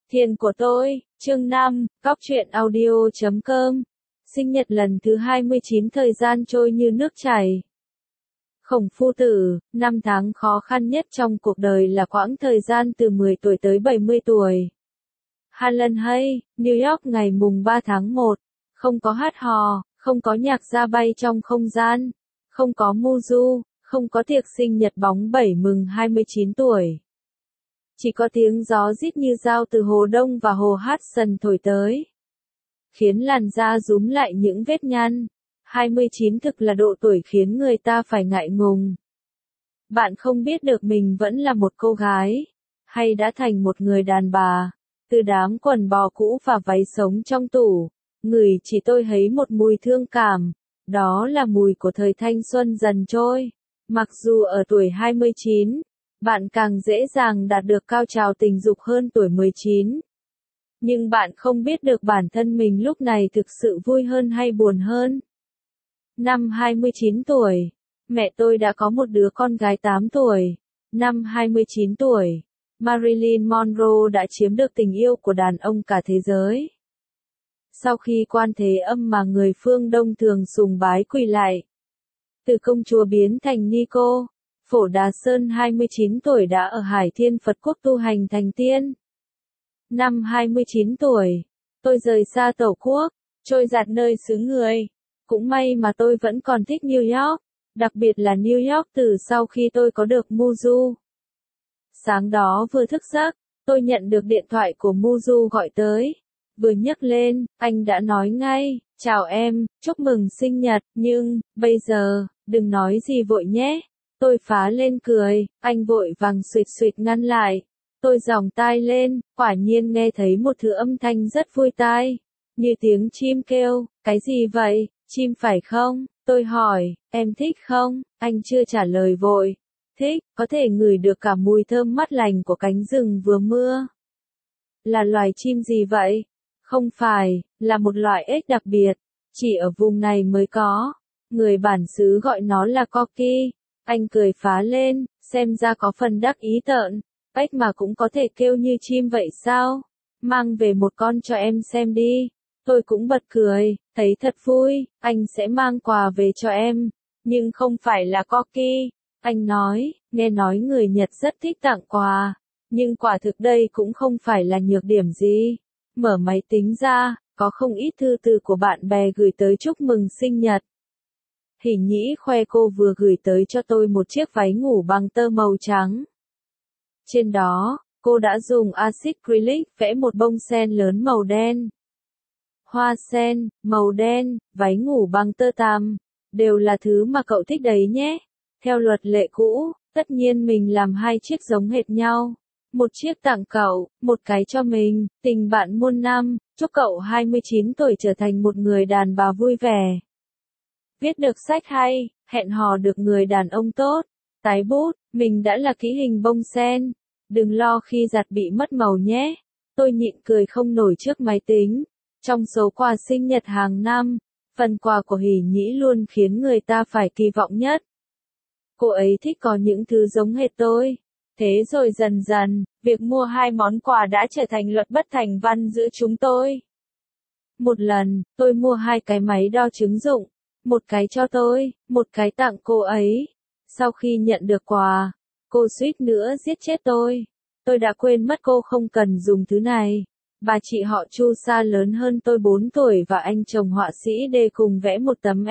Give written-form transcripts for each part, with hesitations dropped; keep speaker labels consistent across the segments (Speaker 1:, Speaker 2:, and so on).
Speaker 1: Thiền của tôi, chương 5, Cóc truyện audio.com. Sinh nhật lần thứ 29, thời gian trôi như nước chảy. Khổng phu tử, năm tháng khó khăn nhất trong cuộc đời là quãng thời gian từ 10 tuổi tới 70 tuổi. Harlan Hay, New York ngày mùng 3 tháng 1. Không có hát hò, không có nhạc ra bay trong không gian, không có Muju, không có tiệc sinh nhật bóng bẩy mừng 29 tuổi. Chỉ có tiếng gió rít như dao từ hồ Đông và hồ Hudson thổi tới, khiến làn da rúm lại những vết nhăn. 29 thực là độ tuổi khiến người ta phải ngại ngùng. Bạn không biết được mình vẫn là một cô gái, hay đã thành một người đàn bà. Từ đám quần bò cũ và váy sống trong tủ, ngửi chỉ tôi thấy một mùi thương cảm. Đó là mùi của thời thanh xuân dần trôi. Mặc dù ở tuổi 29, bạn càng dễ dàng đạt được cao trào tình dục hơn tuổi 19. Nhưng bạn không biết được bản thân mình lúc này thực sự vui hơn hay buồn hơn. Năm 29 tuổi, mẹ tôi đã có một đứa con gái 8 tuổi. Năm 29 tuổi, Marilyn Monroe đã chiếm được tình yêu của đàn ông cả thế giới. Sau khi quan thế âm mà người phương Đông thường sùng bái quỳ lại, từ công chúa biến thành ni cô, Phổ Đà Sơn 29 tuổi đã ở Hải Thiên Phật Quốc tu hành thành tiên. Năm 29 tuổi, tôi rời xa Tổ quốc, trôi dạt nơi xứ người. Cũng may mà tôi vẫn còn thích New York, đặc biệt là New York từ sau khi tôi có được Muju. Sáng đó vừa thức giấc, tôi nhận được điện thoại của Muju gọi tới. Vừa nhấc lên, anh đã nói ngay, chào em, chúc mừng sinh nhật, nhưng, bây giờ, đừng nói gì vội nhé. Tôi phá lên cười, anh vội vàng suýt suýt ngăn lại. Tôi giòng tai lên, quả nhiên nghe thấy một thứ âm thanh rất vui tai. Như tiếng chim kêu, cái gì vậy, chim phải không? Tôi hỏi, em thích không? Anh chưa trả lời vội. Thích, có thể ngửi được cả mùi thơm mát lành của cánh rừng vừa mưa. Là loài chim gì vậy? Không phải, là một loại ếch đặc biệt, chỉ ở vùng này mới có. Người bản xứ gọi nó là corky. Anh cười phá lên, xem ra có phần đắc ý tợn. Ếch mà cũng có thể kêu như chim vậy sao? Mang về một con cho em xem đi. Tôi cũng bật cười, thấy thật vui, anh sẽ mang quà về cho em. Nhưng không phải là corky. Anh nói, nghe nói người Nhật rất thích tặng quà. Nhưng quả thực đây cũng không phải là nhược điểm gì. Mở máy tính ra, có không ít thư từ của bạn bè gửi tới chúc mừng sinh nhật. Hình nhĩ khoe cô vừa gửi tới cho tôi một chiếc váy ngủ bằng tơ màu trắng. Trên đó, cô đã dùng axit acrylic vẽ một bông sen lớn màu đen. Hoa sen, màu đen, váy ngủ bằng tơ tằm, đều là thứ mà cậu thích đấy nhé. Theo luật lệ cũ, tất nhiên mình làm hai chiếc giống hệt nhau. Một chiếc tặng cậu, một cái cho mình, tình bạn muôn năm, chúc cậu 29 tuổi trở thành một người đàn bà vui vẻ. Viết được sách hay, hẹn hò được người đàn ông tốt. Tái bút, mình đã là ký hình bông sen. Đừng lo khi giặt bị mất màu nhé. Tôi nhịn cười không nổi trước máy tính. Trong số quà sinh nhật hàng năm, phần quà của Hỷ Nhĩ luôn khiến người ta phải kỳ vọng nhất. Cô ấy thích có những thứ giống hệt tôi. Thế rồi dần dần, việc mua hai món quà đã trở thành luật bất thành văn giữa chúng tôi. Một lần, tôi mua hai cái máy đo chứng dụng. Một cái cho tôi, một cái tặng cô ấy. Sau khi nhận được quà, cô suýt nữa giết chết tôi. Tôi đã quên mất cô không cần dùng thứ này. Bà chị họ Chu Sa lớn hơn tôi 4 tuổi và anh chồng họa sĩ D cùng vẽ một tấm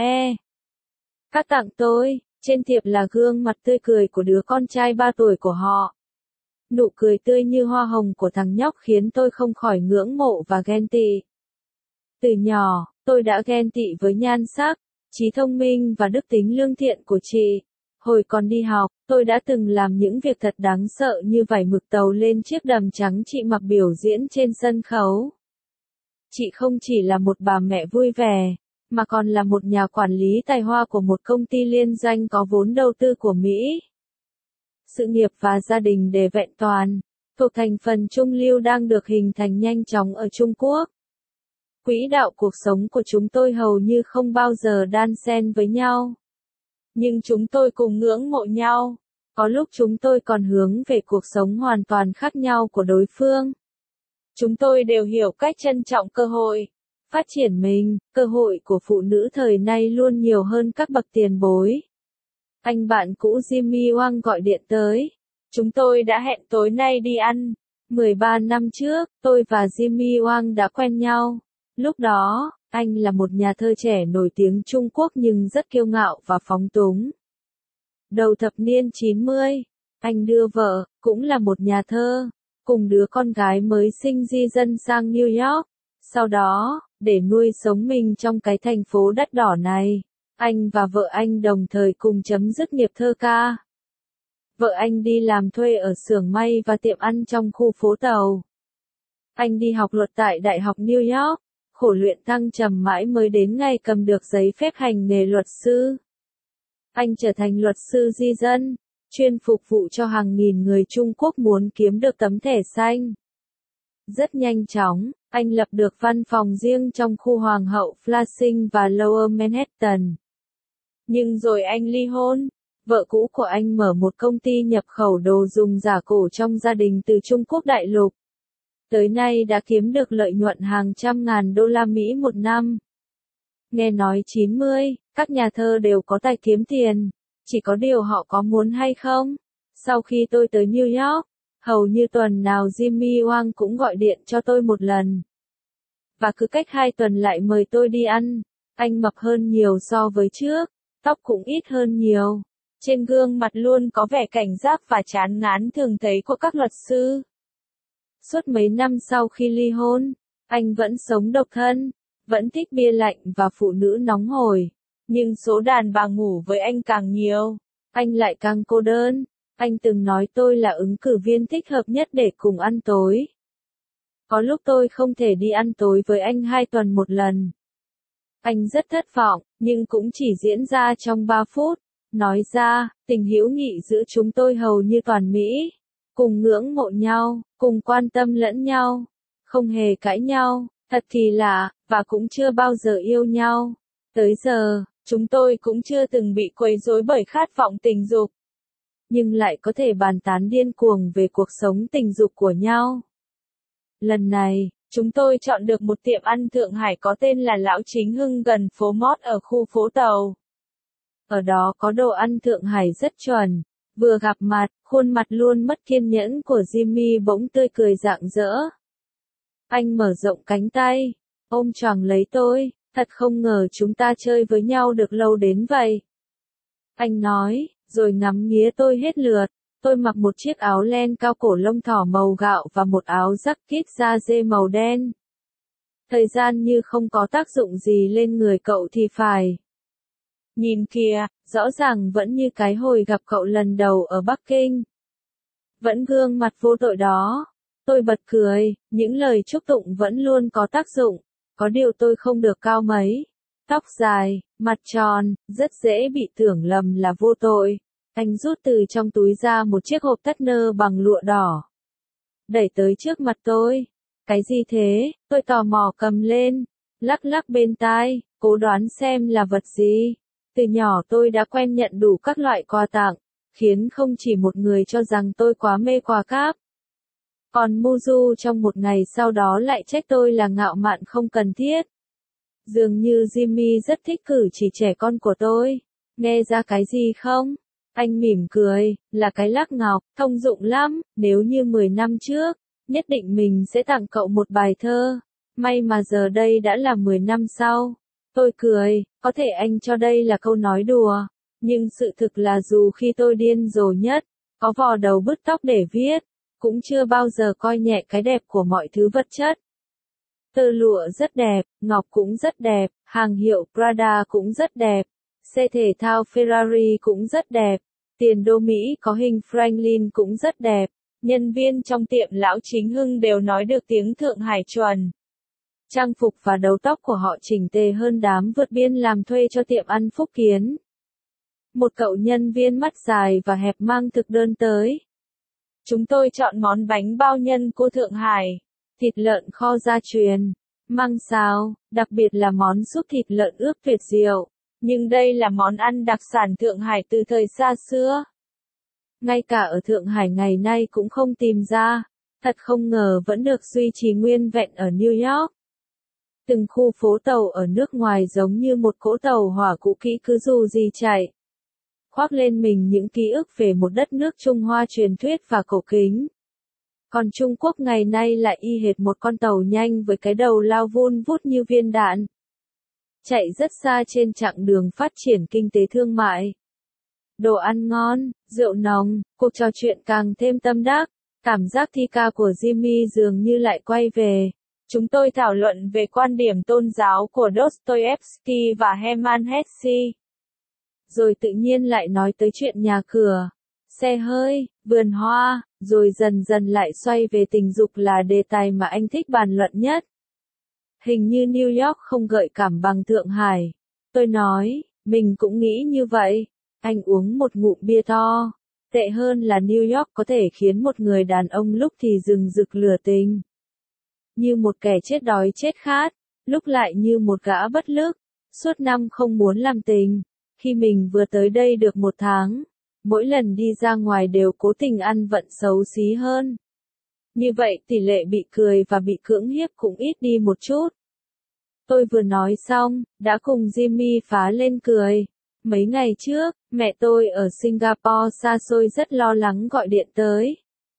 Speaker 1: các tặng tôi. Trên thiệp là gương mặt tươi cười của đứa con trai 3 tuổi của họ. Nụ cười tươi như hoa hồng của thằng nhóc khiến tôi không khỏi ngưỡng mộ và ghen tị. Từ nhỏ, tôi đã ghen tị với nhan sắc, trí thông minh và đức tính lương thiện của chị. Hồi còn đi học, tôi đã từng làm những việc thật đáng sợ như vải mực tàu lên chiếc đầm trắng chị mặc biểu diễn trên sân khấu. Chị không chỉ là một bà mẹ vui vẻ, mà còn là một nhà quản lý tài hoa của một công ty liên doanh có vốn đầu tư của Mỹ. Sự nghiệp và gia đình đều vẹn toàn, thuộc thành phần trung lưu đang được hình thành nhanh chóng ở Trung Quốc. Quỹ đạo cuộc sống của chúng tôi hầu như không bao giờ đan xen với nhau. Nhưng chúng tôi cùng ngưỡng mộ nhau. Có lúc chúng tôi còn hướng về cuộc sống hoàn toàn khác nhau của đối phương. Chúng tôi đều hiểu cách trân trọng cơ hội. Phát triển mình, cơ hội của phụ nữ thời nay luôn nhiều hơn các bậc tiền bối. Anh bạn cũ Jimmy Wang gọi điện tới. Chúng tôi đã hẹn tối nay đi ăn. 13 năm trước, tôi và Jimmy Wang đã quen nhau. Lúc đó, anh là một nhà thơ trẻ nổi tiếng Trung Quốc nhưng rất kiêu ngạo và phóng túng. Đầu thập niên 90, anh đưa vợ, cũng là một nhà thơ, cùng đứa con gái mới sinh di dân sang New York. Sau đó, để nuôi sống mình trong cái thành phố đắt đỏ này, anh và vợ anh đồng thời cùng chấm dứt nghiệp thơ ca. Vợ anh đi làm thuê ở xưởng may và tiệm ăn trong khu phố Tàu. Anh đi học luật tại Đại học New York, khổ luyện thăng trầm mãi mới đến ngày cầm được giấy phép hành nghề luật sư. Anh trở thành luật sư di dân, chuyên phục vụ cho hàng nghìn người Trung Quốc muốn kiếm được tấm thẻ xanh. Rất nhanh chóng, anh lập được văn phòng riêng trong khu Hoàng hậu Flushing và Lower Manhattan. Nhưng rồi anh ly hôn. Vợ cũ của anh mở một công ty nhập khẩu đồ dùng giả cổ trong gia đình từ Trung Quốc đại lục. Tới nay đã kiếm được lợi nhuận hàng trăm ngàn đô la Mỹ một năm. Nghe nói 90, các nhà thơ đều có tài kiếm tiền, chỉ có điều họ có muốn hay không. Sau khi tôi tới New York, hầu như tuần nào Jimmy Wang cũng gọi điện cho tôi một lần. Và cứ cách 2 tuần lại mời tôi đi ăn. Anh mập hơn nhiều so với trước, tóc cũng ít hơn nhiều. Trên gương mặt luôn có vẻ cảnh giác và chán ngán thường thấy của các luật sư. Suốt mấy năm sau khi ly hôn, anh vẫn sống độc thân, vẫn thích bia lạnh và phụ nữ nóng hổi. Nhưng số đàn bà ngủ với anh càng nhiều, anh lại càng cô đơn. Anh từng nói tôi là ứng cử viên thích hợp nhất để cùng ăn tối. Có lúc tôi không thể đi ăn tối với anh 2 tuần một lần. Anh rất thất vọng, nhưng cũng chỉ diễn ra trong 3 phút. Nói ra, tình hữu nghị giữa chúng tôi hầu như toàn mỹ. Cùng ngưỡng mộ nhau, cùng quan tâm lẫn nhau. Không hề cãi nhau, thật kỳ lạ, và cũng chưa bao giờ yêu nhau. Tới giờ, chúng tôi cũng chưa từng bị quấy rối bởi khát vọng tình dục. Nhưng lại có thể bàn tán điên cuồng về cuộc sống tình dục của nhau. Lần này, chúng tôi chọn được một tiệm ăn Thượng Hải có tên là Lão Chính Hưng gần phố Mót ở khu phố Tàu. Ở đó có đồ ăn Thượng Hải rất chuẩn. Vừa gặp mặt, khuôn mặt luôn mất kiên nhẫn của Jimmy bỗng tươi cười rạng rỡ. Anh mở rộng cánh tay, ôm choàng lấy tôi, thật không ngờ chúng ta chơi với nhau được lâu đến vậy. Anh nói, rồi ngắm nghía tôi hết lượt. Tôi mặc một chiếc áo len cao cổ lông thỏ màu gạo và một áo jacket da dê màu đen. Thời gian như không có tác dụng gì lên người cậu thì phải. Nhìn kìa, rõ ràng vẫn như cái hồi gặp cậu lần đầu ở Bắc Kinh. Vẫn gương mặt vô tội đó. Tôi bật cười, những lời chúc tụng vẫn luôn có tác dụng. Có điều tôi không được cao mấy. Tóc dài, mặt tròn, rất dễ bị tưởng lầm là vô tội. Anh rút từ trong túi ra một chiếc hộp tất nơ bằng lụa đỏ. Đẩy tới trước mặt tôi. Cái gì thế? Tôi tò mò cầm lên. Lắc lắc bên tai, cố đoán xem là vật gì. Từ nhỏ tôi đã quen nhận đủ các loại quà tặng, khiến không chỉ một người cho rằng tôi quá mê quà cáp. Còn Muju trong một ngày sau đó lại trách tôi là ngạo mạn không cần thiết. Dường như Jimmy rất thích cử chỉ trẻ con của tôi. Nghe ra cái gì không? Anh mỉm cười, là cái lắc ngọc, thông dụng lắm, nếu như 10 năm trước, nhất định mình sẽ tặng cậu một bài thơ. May mà giờ đây đã là 10 năm sau. Tôi cười, có thể anh cho đây là câu nói đùa, nhưng sự thực là dù khi tôi điên rồ nhất, có vò đầu bứt tóc để viết, cũng chưa bao giờ coi nhẹ cái đẹp của mọi thứ vật chất. Tơ lụa rất đẹp, ngọc cũng rất đẹp, hàng hiệu Prada cũng rất đẹp, xe thể thao Ferrari cũng rất đẹp, tiền đô Mỹ có hình Franklin cũng rất đẹp, nhân viên trong tiệm Lão Chính Hưng đều nói được tiếng Thượng Hải chuẩn. Trang phục và đầu tóc của họ chỉnh tề hơn đám vượt biên làm thuê cho tiệm ăn Phúc Kiến. Một cậu nhân viên mắt dài và hẹp mang thực đơn tới. Chúng tôi chọn món bánh bao nhân cô Thượng Hải, thịt lợn kho gia truyền, măng xào, đặc biệt là món súp thịt lợn ướp tuyệt diệu. Nhưng đây là món ăn đặc sản Thượng Hải từ thời xa xưa. Ngay cả ở Thượng Hải ngày nay cũng không tìm ra. Thật không ngờ vẫn được duy trì nguyên vẹn ở New York. Từng khu phố tàu ở nước ngoài giống như một cỗ tàu hỏa cũ kỹ cứ dù gì chạy. Khoác lên mình những ký ức về một đất nước Trung Hoa truyền thuyết và cổ kính. Còn Trung Quốc ngày nay lại y hệt một con tàu nhanh với cái đầu lao vun vút như viên đạn. Chạy rất xa trên chặng đường phát triển kinh tế thương mại. Đồ ăn ngon, rượu nồng, cuộc trò chuyện càng thêm tâm đắc. Cảm giác thi ca của Jimmy dường như lại quay về. Chúng tôi thảo luận về quan điểm tôn giáo của Dostoevsky và Hermann Hesse. Rồi tự nhiên lại nói tới chuyện nhà cửa, xe hơi, vườn hoa, rồi dần dần lại xoay về tình dục là đề tài mà anh thích bàn luận nhất. Hình như New York không gợi cảm bằng Thượng Hải. Tôi nói, mình cũng nghĩ như vậy. Anh uống một ngụm bia to. Tệ hơn là New York có thể khiến một người đàn ông lúc thì rừng rực lửa tình. Như một kẻ chết đói chết khát, lúc lại như một gã bất lực, suốt năm không muốn làm tình. Khi mình vừa tới đây được 1 tháng, mỗi lần đi ra ngoài đều cố tình ăn vận xấu xí hơn. Như vậy tỷ lệ bị cười và bị cưỡng hiếp cũng ít đi một chút. Tôi vừa nói xong, đã cùng Jimmy phá lên cười. Mấy ngày trước, mẹ tôi ở Singapore xa xôi rất lo lắng gọi điện tới.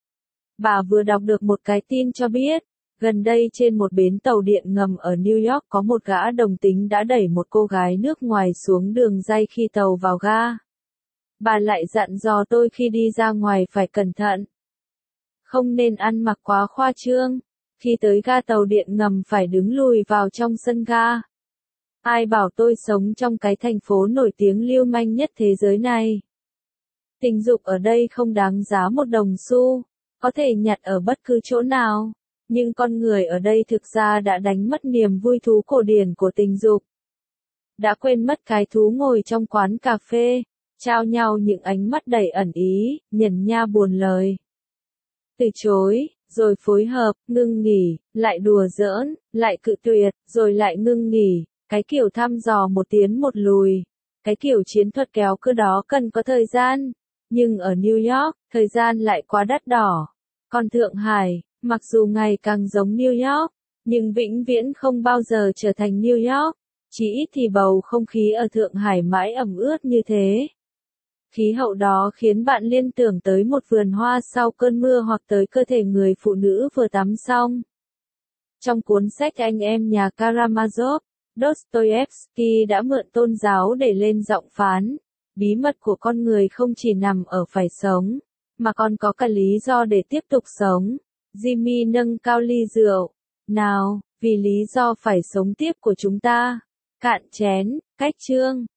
Speaker 1: Bà vừa đọc được một cái tin cho biết, gần đây trên một bến tàu điện ngầm ở New York có một gã đồng tính đã đẩy một cô gái nước ngoài xuống đường ray khi tàu vào ga. Bà lại dặn dò tôi khi đi ra ngoài phải cẩn thận. Không nên ăn mặc quá khoa trương. Khi tới ga tàu điện ngầm phải đứng lùi vào trong sân ga. Ai bảo tôi sống trong cái thành phố nổi tiếng lưu manh nhất thế giới này. Tình dục ở đây không đáng giá một đồng xu, có thể nhặt ở bất cứ chỗ nào. Nhưng con người ở đây thực ra đã đánh mất niềm vui thú cổ điển của tình dục. Đã quên mất cái thú ngồi trong quán cà phê, trao nhau những ánh mắt đầy ẩn ý, nhẩn nha buồn lời. Từ chối, rồi phối hợp, ngưng nghỉ, lại đùa giỡn, lại cự tuyệt, rồi lại ngưng nghỉ. Cái kiểu thăm dò một tiến một lùi. Cái kiểu chiến thuật kéo cơ đó cần có thời gian. Nhưng ở New York, thời gian lại quá đắt đỏ. Còn Thượng Hải, mặc dù ngày càng giống New York, nhưng vĩnh viễn không bao giờ trở thành New York. Chỉ ít thì bầu không khí ở Thượng Hải mãi ẩm ướt như thế. Khí hậu đó khiến bạn liên tưởng tới một vườn hoa sau cơn mưa hoặc tới cơ thể người phụ nữ vừa tắm xong. Trong cuốn sách Anh em nhà Karamazov, Dostoevsky đã mượn tôn giáo để lên giọng phán. Bí mật của con người không chỉ nằm ở phải sống, mà còn có cả lý do để tiếp tục sống. Jimmy nâng cao ly rượu. Nào, vì lý do phải sống tiếp của chúng ta. Cạn chén, cách chương.